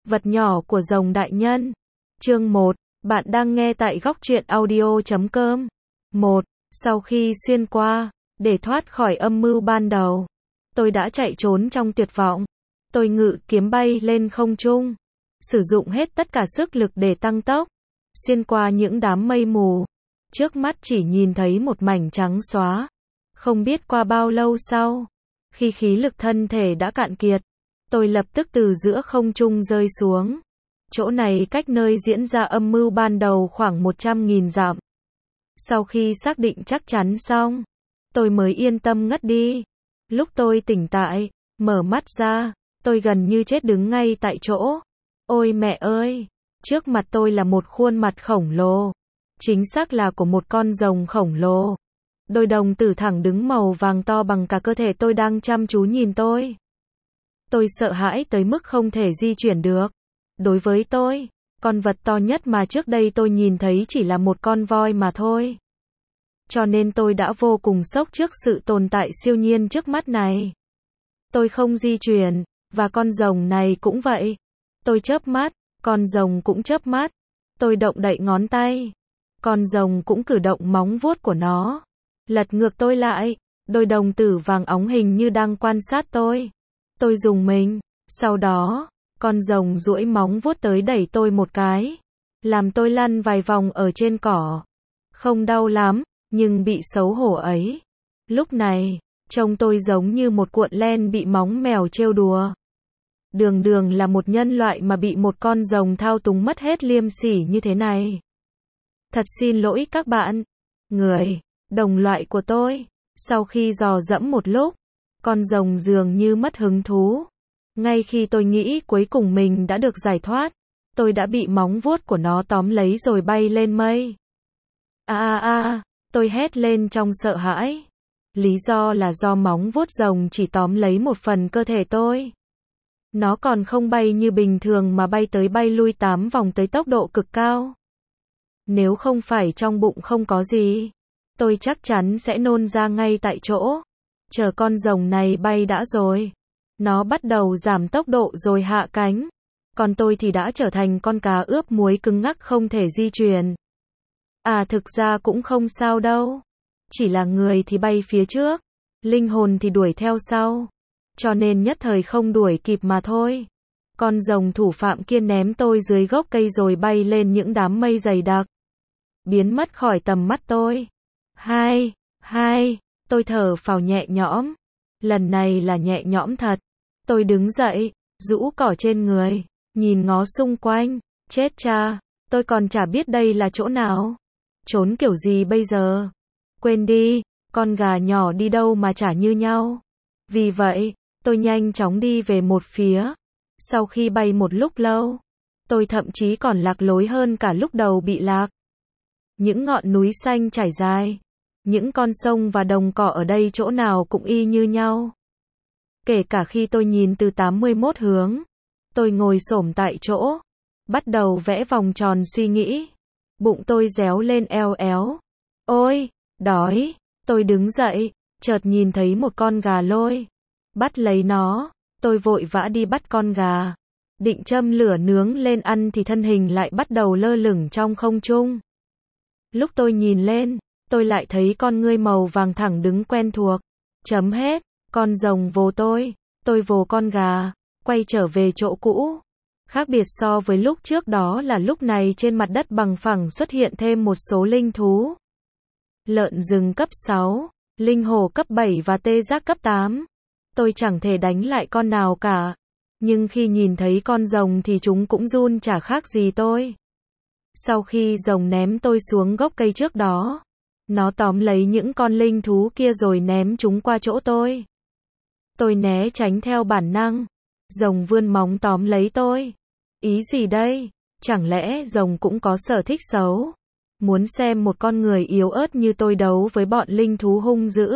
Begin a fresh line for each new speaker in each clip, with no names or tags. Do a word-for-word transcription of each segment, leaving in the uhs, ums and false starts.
Vật nhỏ của rồng đại nhân. Chương một. Bạn đang nghe tại góc truyện audio chấm com. một. Sau khi xuyên qua, để thoát khỏi âm mưu ban đầu, tôi đã chạy trốn trong tuyệt vọng. Tôi ngự kiếm bay lên không trung, sử dụng hết tất cả sức lực để tăng tốc, xuyên qua những đám mây mù. Trước mắt chỉ nhìn thấy một mảnh trắng xóa. Không biết qua bao lâu sau, khi khí lực thân thể đã cạn kiệt, tôi lập tức từ giữa không trung rơi xuống. Chỗ này cách nơi diễn ra âm mưu ban đầu khoảng một trăm nghìn dặm. Sau khi xác định chắc chắn xong, tôi mới yên tâm ngất đi. Lúc tôi tỉnh tại, mở mắt ra, tôi gần như chết đứng ngay tại chỗ. Ôi mẹ ơi! Trước mặt tôi là một khuôn mặt khổng lồ. Chính xác là của một con rồng khổng lồ. Đôi đồng tử thẳng đứng màu vàng to bằng cả cơ thể tôi đang chăm chú nhìn tôi. Tôi sợ hãi tới mức không thể di chuyển được. Đối với tôi, con vật to nhất mà trước đây tôi nhìn thấy chỉ là một con voi mà thôi. Cho nên tôi đã vô cùng sốc trước sự tồn tại siêu nhiên trước mắt này. Tôi không di chuyển, và con rồng này cũng vậy. Tôi chớp mắt, con rồng cũng chớp mắt. Tôi động đậy ngón tay. Con rồng cũng cử động móng vuốt của nó. Lật ngược tôi lại, đôi đồng tử vàng óng hình như đang quan sát tôi. Tôi rùng mình, sau đó, con rồng duỗi móng vuốt tới đẩy tôi một cái, làm tôi lăn vài vòng ở trên cỏ. Không đau lắm, nhưng bị xấu hổ ấy. Lúc này, trông tôi giống như một cuộn len bị móng mèo trêu đùa. Đường đường là một nhân loại mà bị một con rồng thao túng mất hết liêm sỉ như thế này. Thật xin lỗi các bạn, người, đồng loại của tôi. Sau khi dò dẫm một lúc, con rồng dường như mất hứng thú. Ngay khi tôi nghĩ cuối cùng mình đã được giải thoát, tôi đã bị móng vuốt của nó tóm lấy rồi bay lên mây. A a a, tôi hét lên trong sợ hãi. Lý do là do móng vuốt rồng chỉ tóm lấy một phần cơ thể tôi. Nó còn không bay như bình thường mà bay tới bay lui tám vòng tới tốc độ cực cao. Nếu không phải trong bụng không có gì, tôi chắc chắn sẽ nôn ra ngay tại chỗ. Chờ con rồng này bay đã rồi. Nó bắt đầu giảm tốc độ rồi hạ cánh. Còn tôi thì đã trở thành con cá ướp muối cứng ngắc không thể di chuyển. À thực ra cũng không sao đâu. Chỉ là người thì bay phía trước, linh hồn thì đuổi theo sau. Cho nên nhất thời không đuổi kịp mà thôi. Con rồng thủ phạm kia ném tôi dưới gốc cây rồi bay lên những đám mây dày đặc. Biến mất khỏi tầm mắt tôi. Hai, hai, tôi thở phào nhẹ nhõm. Lần này là nhẹ nhõm thật. Tôi đứng dậy, rũ cỏ trên người, nhìn ngó xung quanh. Chết cha, tôi còn chả biết đây là chỗ nào. Trốn kiểu gì bây giờ? Quên đi, con gà nhỏ đi đâu mà chả như nhau. Vì vậy, tôi nhanh chóng đi về một phía. Sau khi bay một lúc lâu, tôi thậm chí còn lạc lối hơn cả lúc đầu bị lạc. Những ngọn núi xanh trải dài, những con sông và đồng cỏ ở đây chỗ nào cũng y như nhau. Kể cả khi tôi nhìn từ tám mươi mốt hướng, tôi ngồi xổm tại chỗ, bắt đầu vẽ vòng tròn suy nghĩ. Bụng tôi réo lên eo éo. Ôi, đói. Tôi đứng dậy, chợt nhìn thấy một con gà lôi. Bắt lấy nó, tôi vội vã đi bắt con gà. Định châm lửa nướng lên ăn thì thân hình lại bắt đầu lơ lửng trong không trung. Lúc tôi nhìn lên, tôi lại thấy con ngươi màu vàng thẳng đứng quen thuộc. Chấm hết, con rồng vồ tôi, tôi vồ con gà, quay trở về chỗ cũ. Khác biệt so với lúc trước đó là lúc này trên mặt đất bằng phẳng xuất hiện thêm một số linh thú. Lợn rừng cấp sáu, linh hổ cấp bảy và tê giác cấp tám. Tôi chẳng thể đánh lại con nào cả. Nhưng khi nhìn thấy con rồng thì chúng cũng run chả khác gì tôi. Sau khi rồng ném tôi xuống gốc cây trước đó, nó tóm lấy những con linh thú kia rồi ném chúng qua chỗ tôi. Tôi né tránh theo bản năng. Rồng vươn móng tóm lấy tôi. Ý gì đây? Chẳng lẽ rồng cũng có sở thích xấu? Muốn xem một con người yếu ớt như tôi đấu với bọn linh thú hung dữ?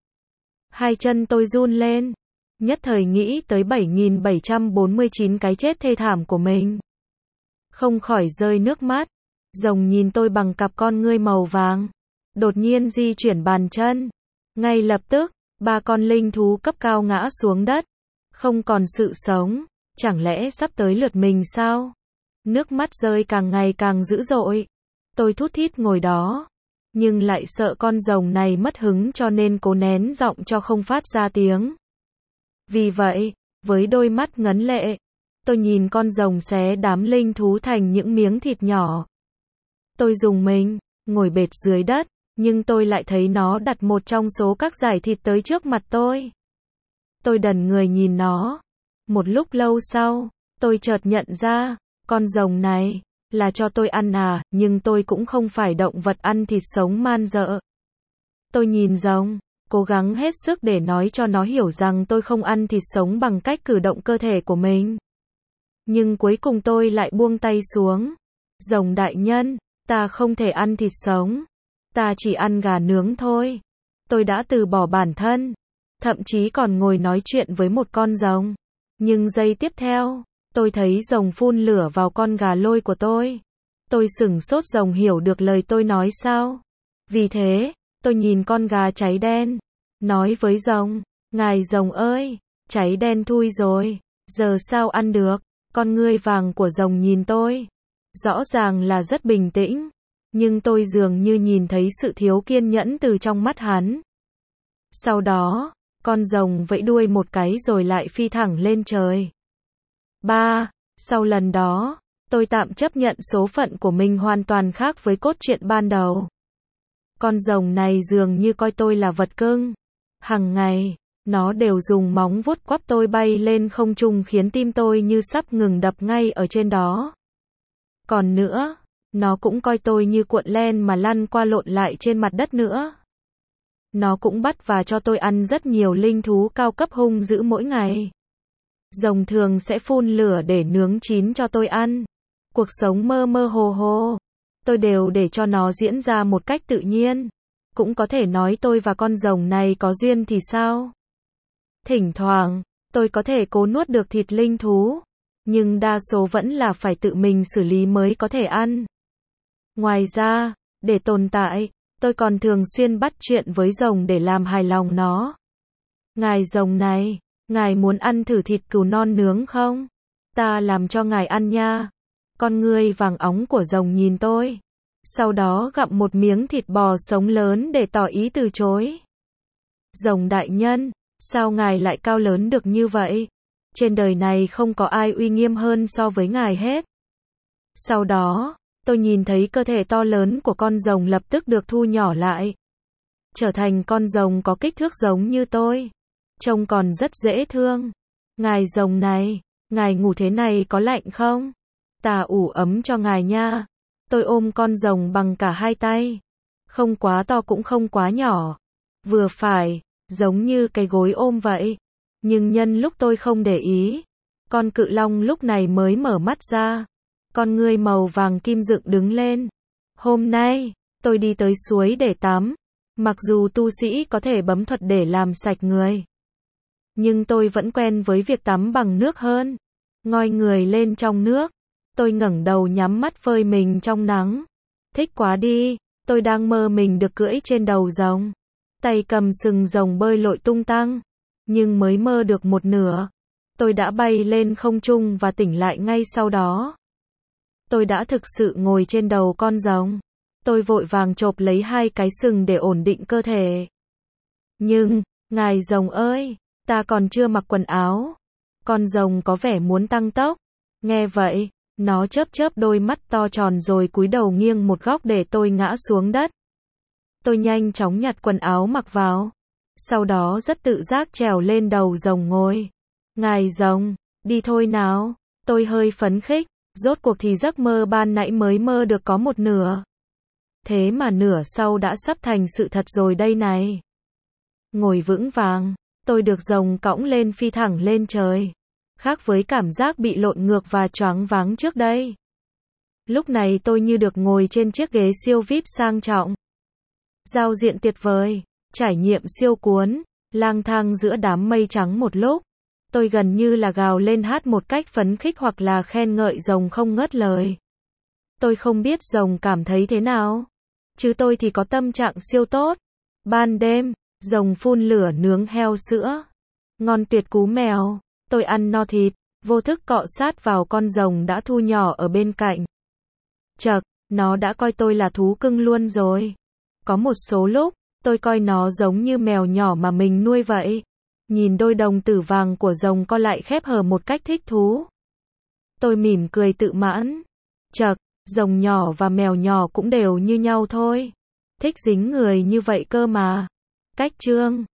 Hai chân tôi run lên. Nhất thời nghĩ tới bảy nghìn bảy trăm bốn mươi chín cái chết thê thảm của mình. Không khỏi rơi nước mắt. Rồng nhìn tôi bằng cặp con ngươi màu vàng. Đột nhiên di chuyển bàn chân. Ngay lập tức, ba con linh thú cấp cao ngã xuống đất. Không còn sự sống. Chẳng lẽ sắp tới lượt mình sao? Nước mắt rơi càng ngày càng dữ dội. Tôi thút thít ngồi đó, nhưng lại sợ con rồng này mất hứng cho nên cố nén giọng cho không phát ra tiếng. Vì vậy, với đôi mắt ngấn lệ, tôi nhìn con rồng xé đám linh thú thành những miếng thịt nhỏ. Tôi rùng mình, ngồi bệt dưới đất, nhưng tôi lại thấy nó đặt một trong số các dải thịt tới trước mặt tôi. Tôi đần người nhìn nó. Một lúc lâu sau, tôi chợt nhận ra, con rồng này là cho tôi ăn à, nhưng tôi cũng không phải động vật ăn thịt sống man dợ. Tôi nhìn rồng, cố gắng hết sức để nói cho nó hiểu rằng tôi không ăn thịt sống bằng cách cử động cơ thể của mình. Nhưng cuối cùng tôi lại buông tay xuống. Rồng đại nhân, ta không thể ăn thịt sống. Ta chỉ ăn gà nướng thôi. Tôi đã từ bỏ bản thân, thậm chí còn ngồi nói chuyện với một con rồng. Nhưng giây tiếp theo, tôi thấy rồng phun lửa vào con gà lôi của tôi. Tôi sửng sốt, rồng hiểu được lời tôi nói sao? Vì thế, tôi nhìn con gà cháy đen, nói với rồng, ngài rồng ơi, cháy đen thui rồi, giờ sao ăn được? Con ngươi vàng của rồng nhìn tôi, rõ ràng là rất bình tĩnh, nhưng tôi dường như nhìn thấy sự thiếu kiên nhẫn từ trong mắt hắn. Sau đó, con rồng vẫy đuôi một cái rồi lại phi thẳng lên trời. ba. Sau lần đó, tôi tạm chấp nhận số phận của mình hoàn toàn khác với cốt truyện ban đầu. Con rồng này dường như coi tôi là vật cưng. Hằng ngày, nó đều dùng móng vuốt quắp tôi bay lên không trung khiến tim tôi như sắp ngừng đập ngay ở trên đó. Còn nữa, nó cũng coi tôi như cuộn len mà lăn qua lộn lại trên mặt đất nữa. Nó cũng bắt và cho tôi ăn rất nhiều linh thú cao cấp hung dữ mỗi ngày. Rồng thường sẽ phun lửa để nướng chín cho tôi ăn. Cuộc sống mơ mơ hồ hồ, tôi đều để cho nó diễn ra một cách tự nhiên. Cũng có thể nói tôi và con rồng này có duyên thì sao? Thỉnh thoảng, tôi có thể cố nuốt được thịt linh thú, nhưng đa số vẫn là phải tự mình xử lý mới có thể ăn. Ngoài ra, để tồn tại, tôi còn thường xuyên bắt chuyện với rồng để làm hài lòng nó. Ngài rồng này, ngài muốn ăn thử thịt cừu non nướng không? Ta làm cho ngài ăn nha. Con ngươi vàng óng của rồng nhìn tôi, sau đó gặm một miếng thịt bò sống lớn để tỏ ý từ chối. Rồng đại nhân, sao ngài lại cao lớn được như vậy? Trên đời này không có ai uy nghiêm hơn so với ngài hết. Sau đó, tôi nhìn thấy cơ thể to lớn của con rồng lập tức được thu nhỏ lại, trở thành con rồng có kích thước giống như tôi. Trông còn rất dễ thương. Ngài rồng này, ngài ngủ thế này có lạnh không? Ta ủ ấm cho ngài nha. Tôi ôm con rồng bằng cả hai tay. Không quá to cũng không quá nhỏ. Vừa phải, giống như cái gối ôm vậy. Nhưng nhân lúc tôi không để ý, con cự long lúc này mới mở mắt ra. Con ngươi màu vàng kim dựng đứng lên. Hôm nay, tôi đi tới suối để tắm. Mặc dù tu sĩ có thể bấm thuật để làm sạch người, nhưng tôi vẫn quen với việc tắm bằng nước hơn. Ngoi người lên trong nước, tôi ngẩng đầu nhắm mắt phơi mình trong nắng. Thích quá đi, tôi đang mơ mình được cưỡi trên đầu rồng, tay cầm sừng rồng bơi lội tung tăng. Nhưng mới mơ được một nửa, tôi đã bay lên không trung và tỉnh lại ngay sau đó. Tôi đã thực sự ngồi trên đầu con rồng. Tôi vội vàng chộp lấy hai cái sừng để ổn định cơ thể. Nhưng, ngài rồng ơi, ta còn chưa mặc quần áo. Con rồng có vẻ muốn tăng tốc. Nghe vậy, nó chớp chớp đôi mắt to tròn rồi cúi đầu nghiêng một góc để tôi ngã xuống đất. Tôi nhanh chóng nhặt quần áo mặc vào. Sau đó rất tự giác trèo lên đầu rồng ngồi. Ngài rồng, đi thôi nào. Tôi hơi phấn khích. Rốt cuộc thì giấc mơ ban nãy mới mơ được có một nửa. Thế mà nửa sau đã sắp thành sự thật rồi đây này. Ngồi vững vàng, tôi được rồng cõng lên phi thẳng lên trời. Khác với cảm giác bị lộn ngược và choáng váng trước đây. Lúc này tôi như được ngồi trên chiếc ghế siêu vi ai pi sang trọng. Giao diện tuyệt vời, trải nghiệm siêu cuốn, lang thang giữa đám mây trắng một lúc. Tôi gần như là gào lên hát một cách phấn khích hoặc là khen ngợi rồng không ngớt lời. Tôi không biết rồng cảm thấy thế nào, chứ tôi thì có tâm trạng siêu tốt. Ban đêm, rồng phun lửa nướng heo sữa. Ngon tuyệt cú mèo, tôi ăn no thịt, vô thức cọ sát vào con rồng đã thu nhỏ ở bên cạnh. Chậc, nó đã coi tôi là thú cưng luôn rồi. Có một số lúc, tôi coi nó giống như mèo nhỏ mà mình nuôi vậy. Nhìn đôi đồng tử vàng của rồng co lại khép hờ một cách thích thú. Tôi mỉm cười tự mãn. Chậc, rồng nhỏ và mèo nhỏ cũng đều như nhau thôi. Thích dính người như vậy cơ mà. Cách chương